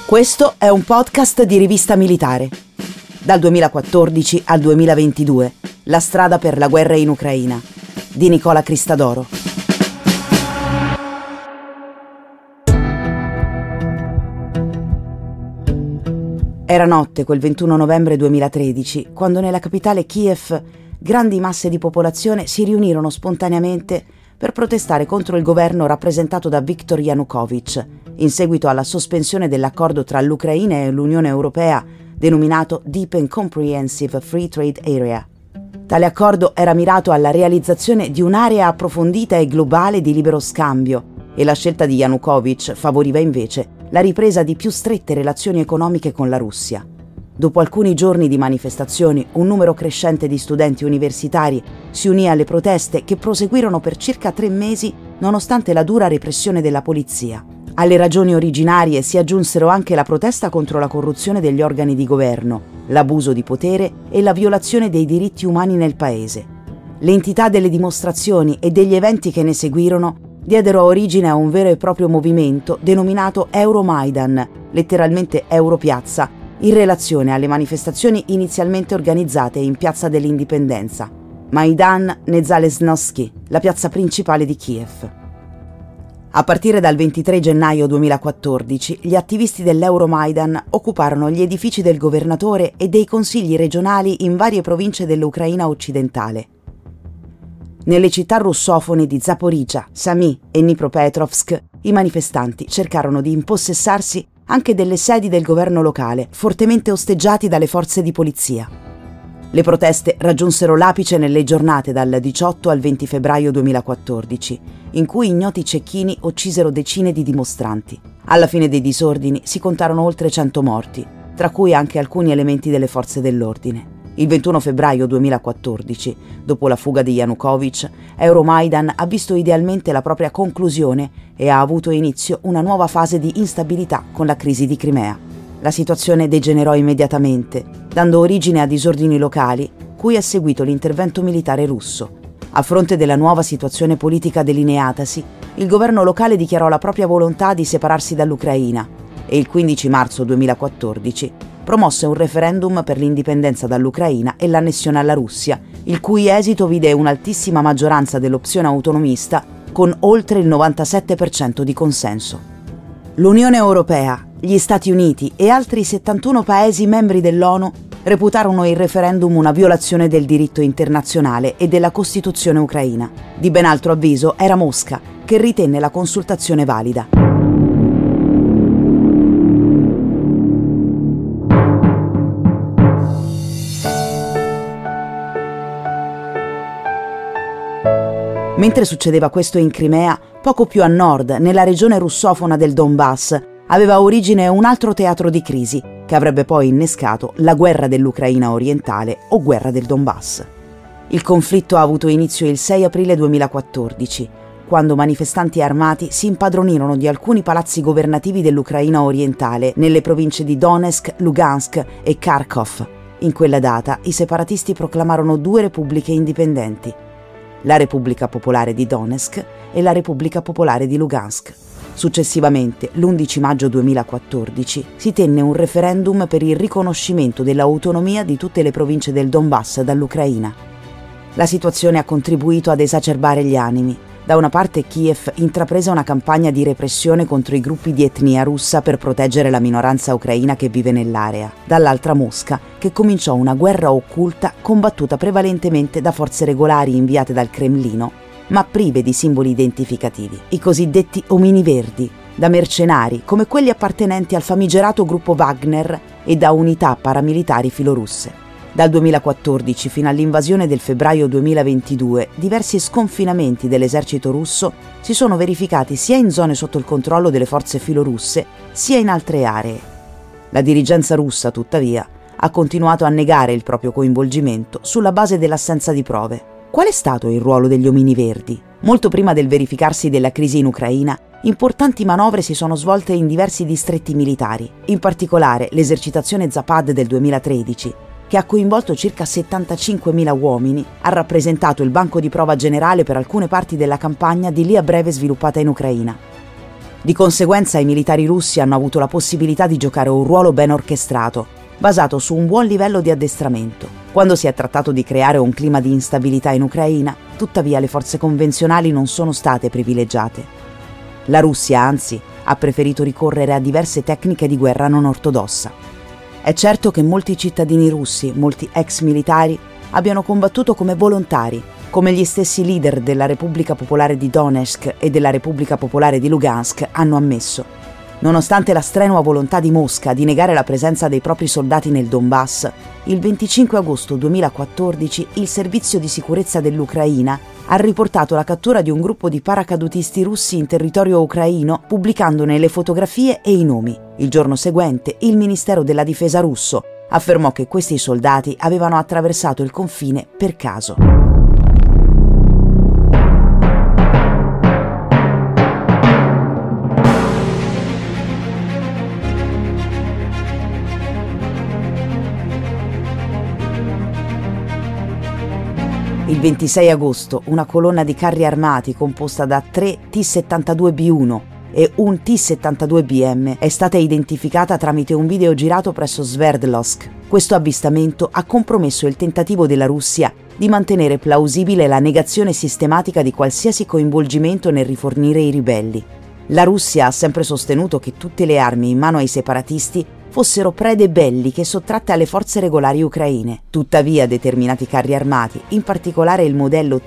Questo è un podcast di Rivista Militare. Dal 2014 al 2022, la strada per la guerra in Ucraina, di Nicola Cristadoro. Era notte quel 21 novembre 2013, quando nella capitale Kiev grandi masse di popolazione si riunirono spontaneamente per protestare contro il governo rappresentato da Viktor Yanukovych, in seguito alla sospensione dell'accordo tra l'Ucraina e l'Unione Europea, denominato Deep and Comprehensive Free Trade Area. Tale accordo era mirato alla realizzazione di un'area approfondita e globale di libero scambio, e la scelta di Yanukovych favoriva invece la ripresa di più strette relazioni economiche con la Russia. Dopo alcuni giorni di manifestazioni, un numero crescente di studenti universitari si unì alle proteste che proseguirono per circa 3 mesi nonostante la dura repressione della polizia. Alle ragioni originarie si aggiunsero anche la protesta contro la corruzione degli organi di governo, l'abuso di potere e la violazione dei diritti umani nel paese. L'entità delle dimostrazioni e degli eventi che ne seguirono diedero origine a un vero e proprio movimento denominato Euromaidan, letteralmente Europiazza, in relazione alle manifestazioni inizialmente organizzate in Piazza dell'Indipendenza, Maidan Nezalezhnovsky, la piazza principale di Kiev. A partire dal 23 gennaio 2014, gli attivisti dell'Euromaidan occuparono gli edifici del governatore e dei consigli regionali in varie province dell'Ucraina occidentale. Nelle città russofone di Zaporizhzhia, Sami e Dnipropetrovsk, i manifestanti cercarono di impossessarsi anche delle sedi del governo locale, fortemente osteggiati dalle forze di polizia. Le proteste raggiunsero l'apice nelle giornate dal 18 al 20 febbraio 2014, in cui ignoti cecchini uccisero decine di dimostranti. Alla fine dei disordini si contarono oltre 100 morti, tra cui anche alcuni elementi delle forze dell'ordine. Il 21 febbraio 2014, dopo la fuga di Yanukovych, Euromaidan ha visto idealmente la propria conclusione e ha avuto inizio una nuova fase di instabilità con la crisi di Crimea. La situazione degenerò immediatamente, dando origine a disordini locali, cui è seguito l'intervento militare russo. A fronte della nuova situazione politica delineatasi, il governo locale dichiarò la propria volontà di separarsi dall'Ucraina e il 15 marzo 2014 promosse un referendum per l'indipendenza dall'Ucraina e l'annessione alla Russia, il cui esito vide un'altissima maggioranza dell'opzione autonomista con oltre il 97% di consenso. L'Unione Europea, gli Stati Uniti e altri 71 paesi membri dell'ONU reputarono il referendum una violazione del diritto internazionale e della Costituzione ucraina. Di ben altro avviso era Mosca, che ritenne la consultazione valida. Mentre succedeva questo in Crimea, poco più a nord, nella regione russofona del Donbass, aveva origine un altro teatro di crisi, che avrebbe poi innescato la guerra dell'Ucraina orientale o guerra del Donbass. Il conflitto ha avuto inizio il 6 aprile 2014, quando manifestanti armati si impadronirono di alcuni palazzi governativi dell'Ucraina orientale nelle province di Donetsk, Lugansk e Kharkov. In quella data i separatisti proclamarono 2 repubbliche indipendenti, la Repubblica Popolare di Donetsk e la Repubblica Popolare di Lugansk. Successivamente, l'11 maggio 2014, si tenne un referendum per il riconoscimento dell'autonomia di tutte le province del Donbass dall'Ucraina. La situazione ha contribuito ad esacerbare gli animi. Da una parte Kiev intraprese una campagna di repressione contro i gruppi di etnia russa per proteggere la minoranza ucraina che vive nell'area, dall'altra Mosca, che cominciò una guerra occulta combattuta prevalentemente da forze regolari inviate dal Cremlino, ma prive di simboli identificativi, i cosiddetti omini verdi, da mercenari come quelli appartenenti al famigerato gruppo Wagner e da unità paramilitari filorusse. Dal 2014 fino all'invasione del febbraio 2022, diversi sconfinamenti dell'esercito russo si sono verificati sia in zone sotto il controllo delle forze filorusse, sia in altre aree. La dirigenza russa, tuttavia, ha continuato a negare il proprio coinvolgimento sulla base dell'assenza di prove. Qual è stato il ruolo degli omini verdi? Molto prima del verificarsi della crisi in Ucraina, importanti manovre si sono svolte in diversi distretti militari, in particolare l'esercitazione Zapad del 2013, che ha coinvolto circa 75.000 uomini, ha rappresentato il banco di prova generale per alcune parti della campagna di lì a breve sviluppata in Ucraina. Di conseguenza i militari russi hanno avuto la possibilità di giocare un ruolo ben orchestrato, basato su un buon livello di addestramento. Quando si è trattato di creare un clima di instabilità in Ucraina, tuttavia le forze convenzionali non sono state privilegiate. La Russia, anzi, ha preferito ricorrere a diverse tecniche di guerra non ortodossa. È certo che molti cittadini russi, molti ex militari, abbiano combattuto come volontari, come gli stessi leader della Repubblica Popolare di Donetsk e della Repubblica Popolare di Lugansk hanno ammesso. Nonostante la strenua volontà di Mosca di negare la presenza dei propri soldati nel Donbass, il 25 agosto 2014 il Servizio di Sicurezza dell'Ucraina ha riportato la cattura di un gruppo di paracadutisti russi in territorio ucraino, pubblicandone le fotografie e i nomi. Il giorno seguente il Ministero della Difesa russo affermò che questi soldati avevano attraversato il confine per caso. Il 26 agosto una colonna di carri armati composta da 3 T-72B1 e un T-72BM è stata identificata tramite un video girato presso Sverdlovsk. Questo avvistamento ha compromesso il tentativo della Russia di mantenere plausibile la negazione sistematica di qualsiasi coinvolgimento nel rifornire i ribelli. La Russia ha sempre sostenuto che tutte le armi in mano ai separatisti fossero prede belliche sottratte alle forze regolari ucraine. Tuttavia determinati carri armati, in particolare il modello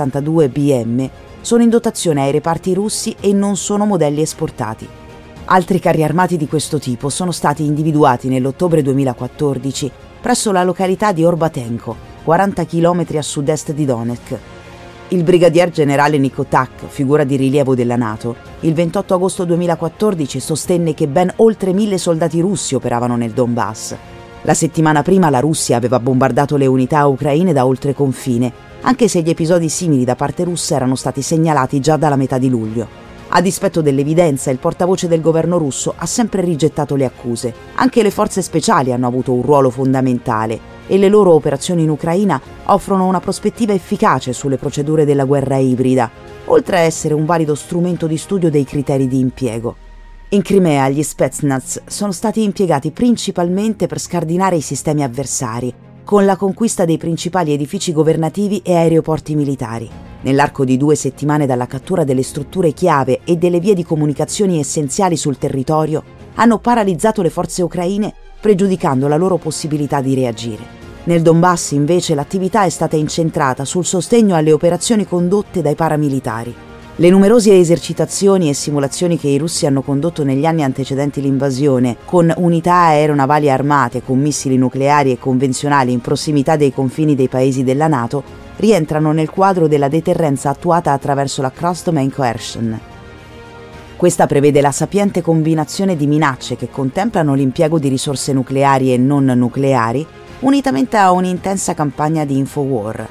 T-72BM, sono in dotazione ai reparti russi e non sono modelli esportati. Altri carri armati di questo tipo sono stati individuati nell'ottobre 2014 presso la località di Orbatenko, 40 km a sud-est di Donetsk. Il brigadier generale Nikotak, figura di rilievo della NATO, il 28 agosto 2014 sostenne che ben oltre 1000 soldati russi operavano nel Donbass. La settimana prima la Russia aveva bombardato le unità ucraine da oltreconfine, anche se gli episodi simili da parte russa erano stati segnalati già dalla metà di luglio. A dispetto dell'evidenza, il portavoce del governo russo ha sempre rigettato le accuse. Anche le forze speciali hanno avuto un ruolo fondamentale e le loro operazioni in Ucraina offrono una prospettiva efficace sulle procedure della guerra ibrida, oltre a essere un valido strumento di studio dei criteri di impiego. In Crimea gli Spetsnaz sono stati impiegati principalmente per scardinare i sistemi avversari, con la conquista dei principali edifici governativi e aeroporti militari. Nell'arco di 2 settimane dalla cattura delle strutture chiave e delle vie di comunicazioni essenziali sul territorio, hanno paralizzato le forze ucraine, pregiudicando la loro possibilità di reagire. Nel Donbass, invece, l'attività è stata incentrata sul sostegno alle operazioni condotte dai paramilitari. Le numerose esercitazioni e simulazioni che i russi hanno condotto negli anni antecedenti l'invasione, con unità aeronavali armate con missili nucleari e convenzionali in prossimità dei confini dei paesi della NATO, rientrano nel quadro della deterrenza attuata attraverso la Cross-Domain Coercion. Questa prevede la sapiente combinazione di minacce che contemplano l'impiego di risorse nucleari e non nucleari, unitamente a un'intensa campagna di infowar.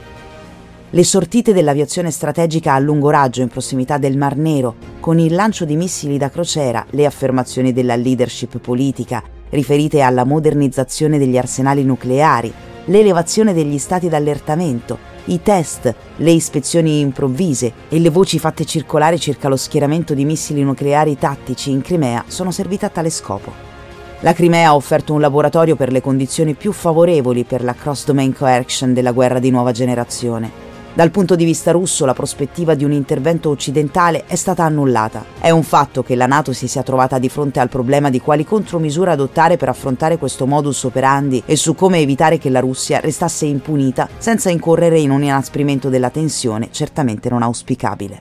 Le sortite dell'aviazione strategica a lungo raggio in prossimità del Mar Nero, con il lancio di missili da crociera, le affermazioni della leadership politica riferite alla modernizzazione degli arsenali nucleari, l'elevazione degli stati d'allertamento, i test, le ispezioni improvvise e le voci fatte circolare circa lo schieramento di missili nucleari tattici in Crimea sono servite a tale scopo. La Crimea ha offerto un laboratorio per le condizioni più favorevoli per la cross-domain coercion della guerra di nuova generazione. Dal punto di vista russo, la prospettiva di un intervento occidentale è stata annullata. È un fatto che la NATO si sia trovata di fronte al problema di quali contromisure adottare per affrontare questo modus operandi e su come evitare che la Russia restasse impunita senza incorrere in un inasprimento della tensione certamente non auspicabile.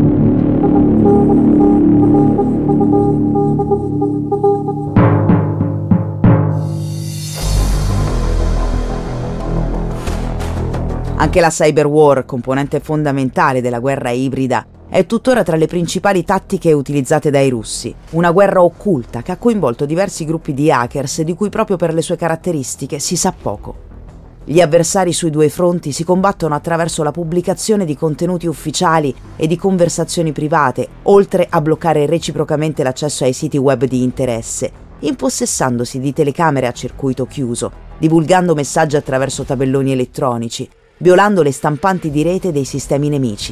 Anche la cyber war, componente fondamentale della guerra ibrida, è tuttora tra le principali tattiche utilizzate dai russi. Una guerra occulta che ha coinvolto diversi gruppi di hackers di cui proprio per le sue caratteristiche si sa poco. Gli avversari sui due fronti si combattono attraverso la pubblicazione di contenuti ufficiali e di conversazioni private, oltre a bloccare reciprocamente l'accesso ai siti web di interesse, impossessandosi di telecamere a circuito chiuso, divulgando messaggi attraverso tabelloni elettronici, violando le stampanti di rete dei sistemi nemici.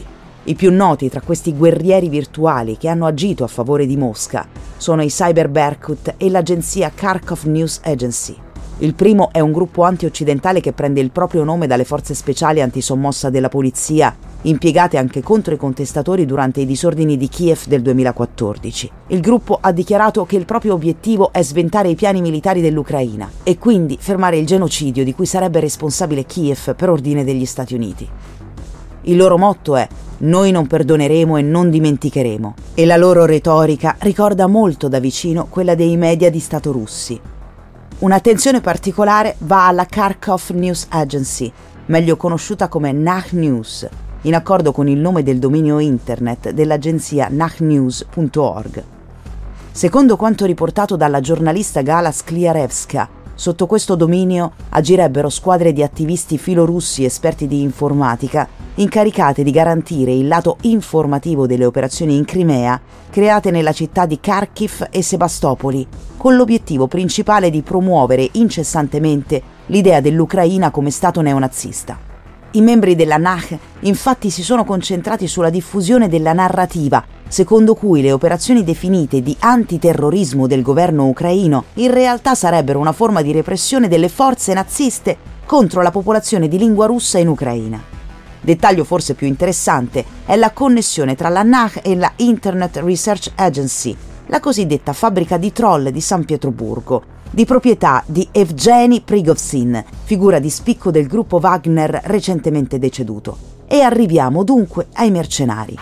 I più noti tra questi guerrieri virtuali che hanno agito a favore di Mosca sono i Cyber Berkut e l'agenzia Kharkov News Agency. Il primo è un gruppo anti-occidentale che prende il proprio nome dalle forze speciali antisommossa della polizia, impiegate anche contro i contestatori durante i disordini di Kiev del 2014. Il gruppo ha dichiarato che il proprio obiettivo è sventare i piani militari dell'Ucraina e quindi fermare il genocidio di cui sarebbe responsabile Kiev per ordine degli Stati Uniti. Il loro motto è «Noi non perdoneremo e non dimenticheremo», e la loro retorica ricorda molto da vicino quella dei media di Stato russi. Un'attenzione particolare va alla Kharkov News Agency, meglio conosciuta come Nach News, in accordo con il nome del dominio internet dell'agenzia nachnews.org. Secondo quanto riportato dalla giornalista Gala Skliarevska, sotto questo dominio agirebbero squadre di attivisti filorussi esperti di informatica incaricate di garantire il lato informativo delle operazioni in Crimea create nella città di Kharkiv e Sebastopoli, con l'obiettivo principale di promuovere incessantemente l'idea dell'Ucraina come stato neonazista. I membri della Nach infatti si sono concentrati sulla diffusione della narrativa secondo cui le operazioni definite di antiterrorismo del governo ucraino in realtà sarebbero una forma di repressione delle forze naziste contro la popolazione di lingua russa in Ucraina. Dettaglio forse più interessante è la connessione tra la Nach e la Internet Research Agency, la cosiddetta fabbrica di troll di San Pietroburgo, di proprietà di Evgeny Prigozhin, figura di spicco del gruppo Wagner recentemente deceduto. E arriviamo dunque ai mercenari.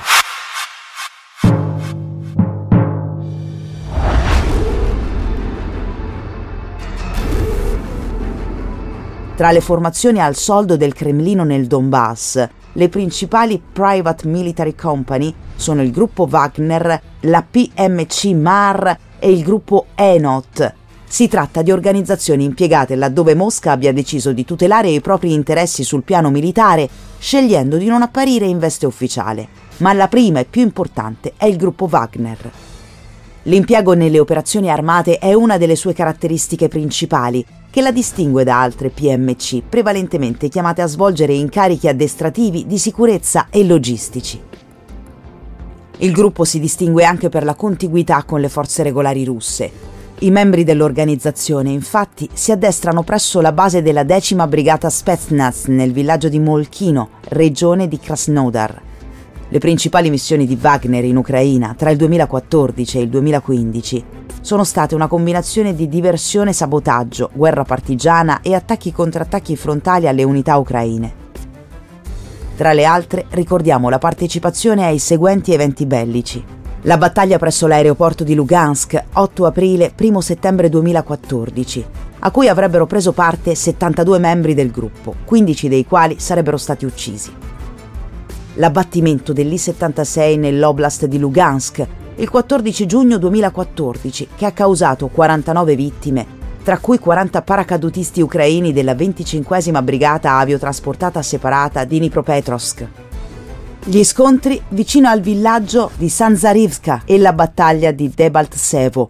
Tra le formazioni al soldo del Cremlino nel Donbass, le principali private military company sono il gruppo Wagner, la PMC MAR e il gruppo Enot. Si tratta di organizzazioni impiegate laddove Mosca abbia deciso di tutelare i propri interessi sul piano militare, scegliendo di non apparire in veste ufficiale. Ma la prima e più importante è il gruppo Wagner. L'impiego nelle operazioni armate è una delle sue caratteristiche principali, che la distingue da altre PMC, prevalentemente chiamate a svolgere incarichi addestrativi di sicurezza e logistici. Il gruppo si distingue anche per la contiguità con le forze regolari russe. I membri dell'organizzazione, infatti, si addestrano presso la base della 10ª Brigata Spetsnaz nel villaggio di Molchino, regione di Krasnodar. Le principali missioni di Wagner in Ucraina tra il 2014 e il 2015 sono state una combinazione di diversione e sabotaggio, guerra partigiana e attacchi-contrattacchi frontali alle unità ucraine. Tra le altre ricordiamo la partecipazione ai seguenti eventi bellici. La battaglia presso l'aeroporto di Lugansk, 8 aprile-1 settembre 2014, a cui avrebbero preso parte 72 membri del gruppo, 15 dei quali sarebbero stati uccisi. L'abbattimento dell'I-76 nell'oblast di Lugansk, il 14 giugno 2014, che ha causato 49 vittime, tra cui 40 paracadutisti ucraini della 25ª Brigata Aviotrasportata Separata di Dnipropetrovsk. Gli scontri vicino al villaggio di Sanzarivka e la battaglia di Debaltsevo,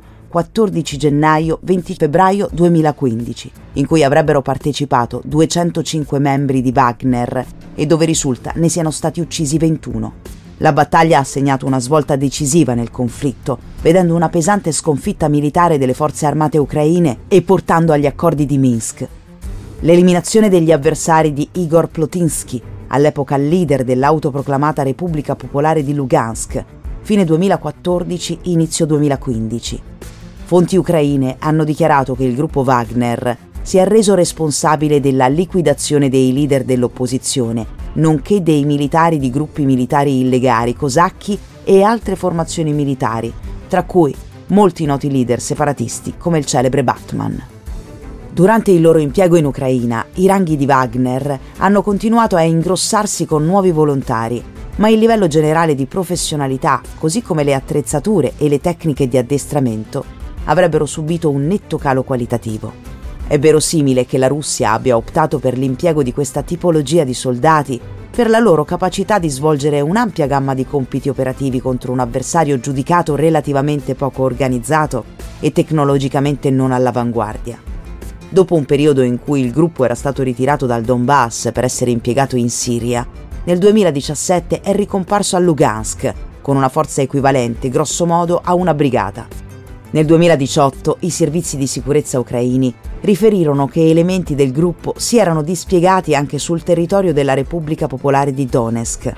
14 gennaio-20 febbraio 2015, in cui avrebbero partecipato 205 membri di Wagner e dove risulta ne siano stati uccisi 21. La battaglia ha segnato una svolta decisiva nel conflitto, vedendo una pesante sconfitta militare delle forze armate ucraine e portando agli accordi di Minsk. L'eliminazione degli avversari di Igor Plotinsky, all'epoca leader dell'autoproclamata Repubblica Popolare di Lugansk, fine 2014, inizio 2015. Fonti ucraine hanno dichiarato che il gruppo Wagner si è reso responsabile della liquidazione dei leader dell'opposizione, nonché dei militari di gruppi militari illegali, cosacchi e altre formazioni militari, tra cui molti noti leader separatisti come il celebre Batman. Durante il loro impiego in Ucraina, i ranghi di Wagner hanno continuato a ingrossarsi con nuovi volontari, ma il livello generale di professionalità, così come le attrezzature e le tecniche di addestramento, avrebbero subito un netto calo qualitativo. È verosimile che la Russia abbia optato per l'impiego di questa tipologia di soldati per la loro capacità di svolgere un'ampia gamma di compiti operativi contro un avversario giudicato relativamente poco organizzato e tecnologicamente non all'avanguardia. Dopo un periodo in cui il gruppo era stato ritirato dal Donbass per essere impiegato in Siria, nel 2017 è ricomparso a Lugansk, con una forza equivalente, grosso modo, a una brigata. Nel 2018 i servizi di sicurezza ucraini riferirono che elementi del gruppo si erano dispiegati anche sul territorio della Repubblica Popolare di Donetsk.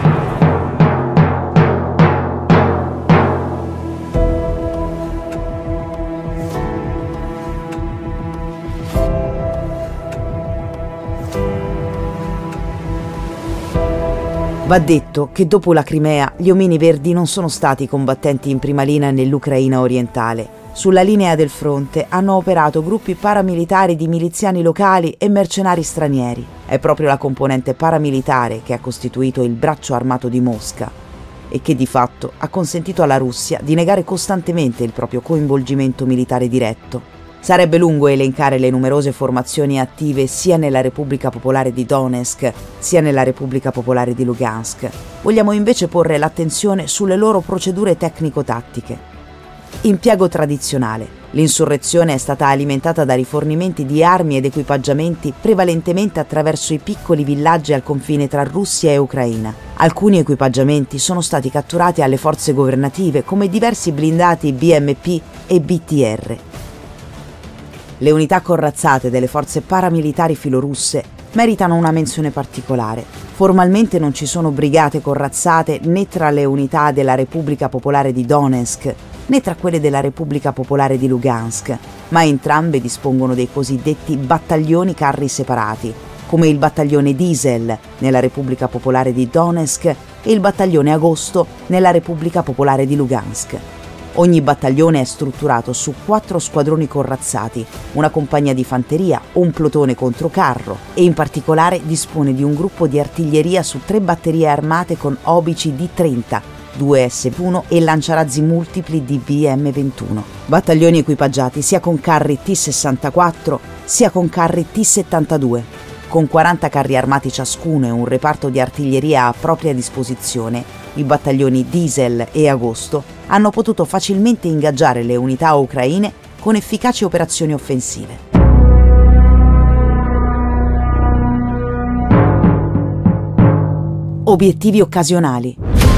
Va detto che dopo la Crimea gli omini verdi non sono stati combattenti in prima linea nell'Ucraina orientale. Sulla linea del fronte hanno operato gruppi paramilitari di miliziani locali e mercenari stranieri. È proprio la componente paramilitare che ha costituito il braccio armato di Mosca e che di fatto ha consentito alla Russia di negare costantemente il proprio coinvolgimento militare diretto. Sarebbe lungo elencare le numerose formazioni attive sia nella Repubblica Popolare di Donetsk sia nella Repubblica Popolare di Lugansk. Vogliamo invece porre l'attenzione sulle loro procedure tecnico-tattiche. Impiego tradizionale. L'insurrezione è stata alimentata da rifornimenti di armi ed equipaggiamenti prevalentemente attraverso i piccoli villaggi al confine tra Russia e Ucraina. Alcuni equipaggiamenti sono stati catturati alle forze governative come diversi blindati BMP e BTR. Le unità corazzate delle forze paramilitari filorusse meritano una menzione particolare. Formalmente non ci sono brigate corazzate né tra le unità della Repubblica Popolare di Donetsk né tra quelle della Repubblica Popolare di Lugansk, ma entrambe dispongono dei cosiddetti battaglioni carri separati, come il battaglione Diesel nella Repubblica Popolare di Donetsk e il battaglione Agosto nella Repubblica Popolare di Lugansk. Ogni battaglione è strutturato su 4 squadroni corazzati, una compagnia di fanteria, un plotone controcarro e in particolare dispone di un gruppo di artiglieria su 3 batterie armate con obici D30, 2 S1 e lanciarazzi multipli di BM21. Battaglioni equipaggiati sia con carri T64 sia con carri T72. Con 40 carri armati ciascuno e un reparto di artiglieria a propria disposizione, i battaglioni Diesel e Agosto hanno potuto facilmente ingaggiare le unità ucraine con efficaci operazioni offensive. Obiettivi occasionali.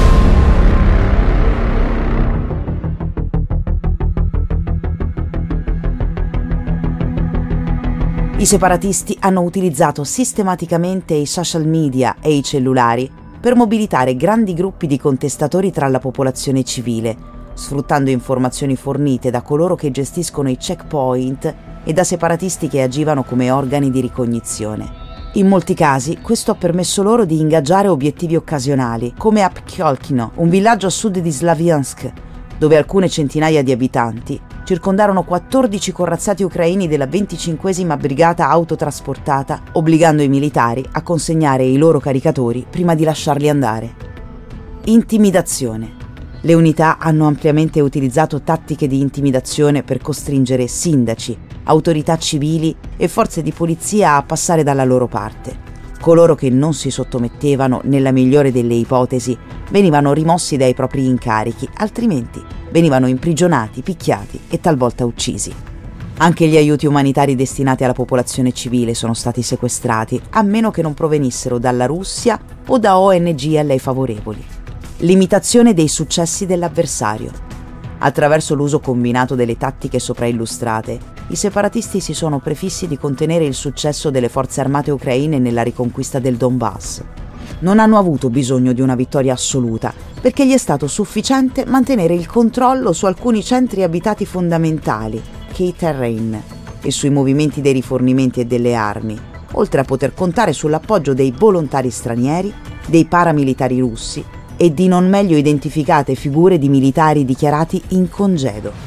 I separatisti hanno utilizzato sistematicamente i social media e i cellulari per mobilitare grandi gruppi di contestatori tra la popolazione civile, sfruttando informazioni fornite da coloro che gestiscono i checkpoint e da separatisti che agivano come organi di ricognizione. In molti casi questo ha permesso loro di ingaggiare obiettivi occasionali, come a Pkholkino, un villaggio a sud di Slaviansk, dove alcune centinaia di abitanti circondarono 14 corazzati ucraini della 25esima brigata autotrasportata, obbligando i militari a consegnare i loro caricatori prima di lasciarli andare. Intimidazione. Le unità hanno ampiamente utilizzato tattiche di intimidazione per costringere sindaci, autorità civili e forze di polizia a passare dalla loro parte. Coloro che non si sottomettevano, nella migliore delle ipotesi, venivano rimossi dai propri incarichi, altrimenti venivano imprigionati, picchiati e talvolta uccisi. Anche gli aiuti umanitari destinati alla popolazione civile sono stati sequestrati, a meno che non provenissero dalla Russia o da ONG a lei favorevoli. Limitazione dei successi dell'avversario. Attraverso l'uso combinato delle tattiche sopraillustrate, i separatisti si sono prefissi di contenere il successo delle forze armate ucraine nella riconquista del Donbass. Non hanno avuto bisogno di una vittoria assoluta, perché gli è stato sufficiente mantenere il controllo su alcuni centri abitati fondamentali, key terrain, e sui movimenti dei rifornimenti e delle armi, oltre a poter contare sull'appoggio dei volontari stranieri, dei paramilitari russi e di non meglio identificate figure di militari dichiarati in congedo.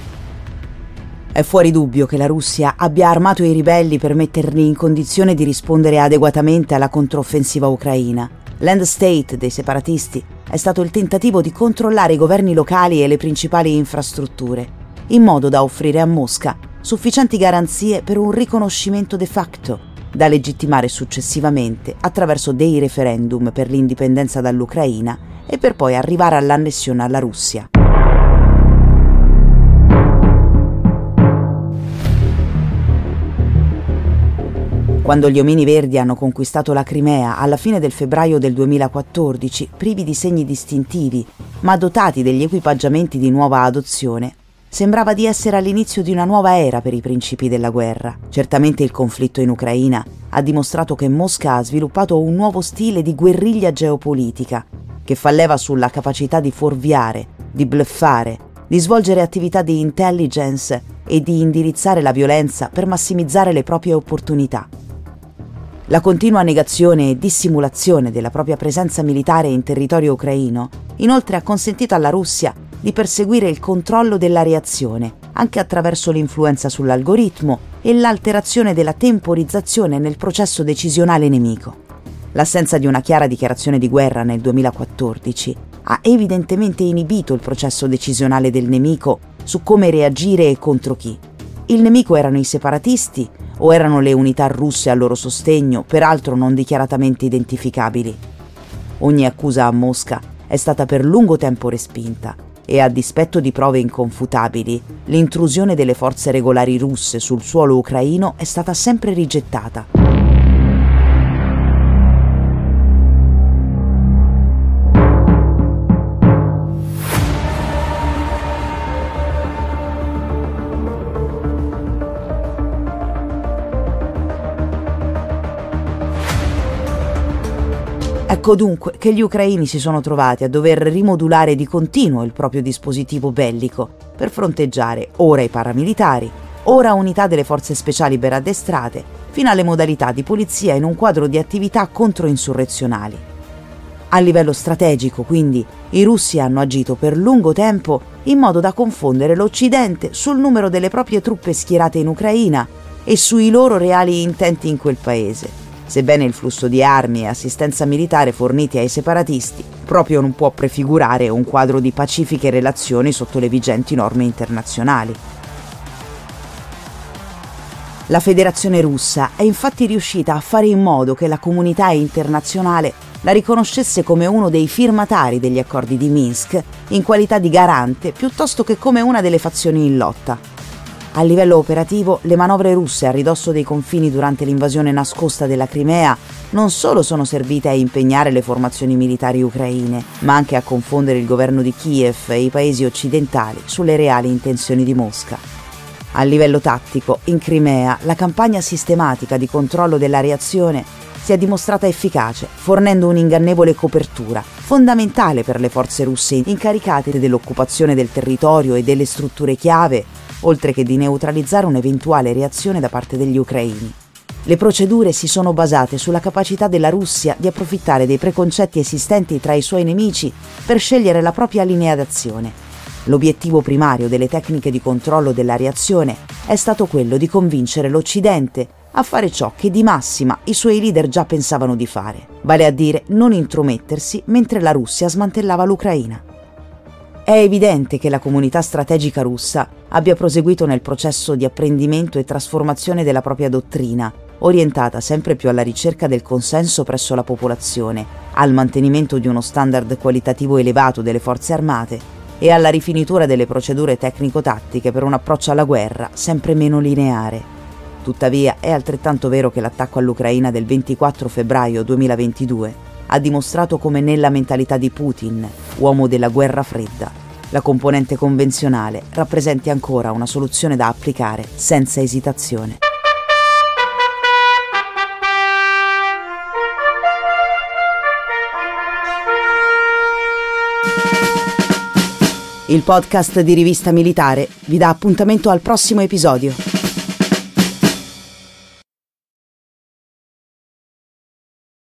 È fuori dubbio che la Russia abbia armato i ribelli per metterli in condizione di rispondere adeguatamente alla controffensiva ucraina. L'end state dei separatisti è stato il tentativo di controllare i governi locali e le principali infrastrutture, in modo da offrire a Mosca sufficienti garanzie per un riconoscimento de facto, da legittimare successivamente attraverso dei referendum per l'indipendenza dall'Ucraina e per poi arrivare all'annessione alla Russia. Quando gli omini verdi hanno conquistato la Crimea alla fine del febbraio del 2014, privi di segni distintivi, ma dotati degli equipaggiamenti di nuova adozione, sembrava di essere all'inizio di una nuova era per i principi della guerra. Certamente il conflitto in Ucraina ha dimostrato che Mosca ha sviluppato un nuovo stile di guerriglia geopolitica, che fa leva sulla capacità di fuorviare, di bluffare, di svolgere attività di intelligence e di indirizzare la violenza per massimizzare le proprie opportunità. La continua negazione e dissimulazione della propria presenza militare in territorio ucraino, inoltre, ha consentito alla Russia di perseguire il controllo della reazione, anche attraverso l'influenza sull'algoritmo e l'alterazione della temporizzazione nel processo decisionale nemico. L'assenza di una chiara dichiarazione di guerra nel 2014 ha evidentemente inibito il processo decisionale del nemico su come reagire e contro chi. Il nemico erano i separatisti o erano le unità russe a loro sostegno, peraltro non dichiaratamente identificabili. Ogni accusa a Mosca è stata per lungo tempo respinta e, a dispetto di prove inconfutabili, l'intrusione delle forze regolari russe sul suolo ucraino è stata sempre rigettata. Ecco dunque che gli ucraini si sono trovati a dover rimodulare di continuo il proprio dispositivo bellico per fronteggiare ora i paramilitari, ora unità delle forze speciali ben addestrate, fino alle modalità di polizia in un quadro di attività controinsurrezionali. A livello strategico, quindi, i russi hanno agito per lungo tempo in modo da confondere l'Occidente sul numero delle proprie truppe schierate in Ucraina e sui loro reali intenti in quel paese. Sebbene il flusso di armi e assistenza militare forniti ai separatisti proprio non può prefigurare un quadro di pacifiche relazioni sotto le vigenti norme internazionali. La Federazione Russa è infatti riuscita a fare in modo che la comunità internazionale la riconoscesse come uno dei firmatari degli accordi di Minsk in qualità di garante piuttosto che come una delle fazioni in lotta. A livello operativo, le manovre russe a ridosso dei confini durante l'invasione nascosta della Crimea non solo sono servite a impegnare le formazioni militari ucraine, ma anche a confondere il governo di Kiev e i paesi occidentali sulle reali intenzioni di Mosca. A livello tattico, in Crimea, la campagna sistematica di controllo della reazione si è dimostrata efficace, fornendo un'ingannevole copertura, fondamentale per le forze russe incaricate dell'occupazione del territorio e delle strutture chiave, oltre che di neutralizzare un'eventuale reazione da parte degli ucraini. Le procedure si sono basate sulla capacità della Russia di approfittare dei preconcetti esistenti tra i suoi nemici per scegliere la propria linea d'azione. L'obiettivo primario delle tecniche di controllo della reazione è stato quello di convincere l'Occidente a fare ciò che di massima i suoi leader già pensavano di fare, vale a dire non intromettersi mentre la Russia smantellava l'Ucraina. È evidente che la comunità strategica russa abbia proseguito nel processo di apprendimento e trasformazione della propria dottrina, orientata sempre più alla ricerca del consenso presso la popolazione, al mantenimento di uno standard qualitativo elevato delle forze armate e alla rifinitura delle procedure tecnico-tattiche per un approccio alla guerra sempre meno lineare. Tuttavia, è altrettanto vero che l'attacco all'Ucraina del 24 febbraio 2022 ha dimostrato come nella mentalità di Putin, uomo della guerra fredda, la componente convenzionale rappresenti ancora una soluzione da applicare senza esitazione. Il podcast di Rivista Militare vi dà appuntamento al prossimo episodio.